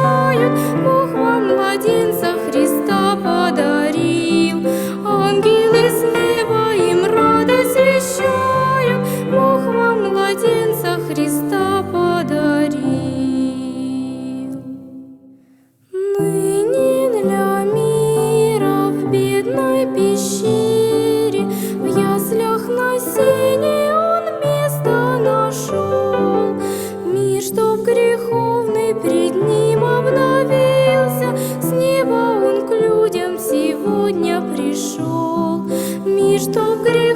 освещают, Бог вам младенца Христа подарил. Ангелы с неба им радость вещают, Бог вам младенца Христа подарил. Ныне для мира в бедной пещере, в яслях на сене он место нашел. Мир, чтоб греховный пред ним обновился, с неба он к людям сегодня пришел. Мир, чтоб греховный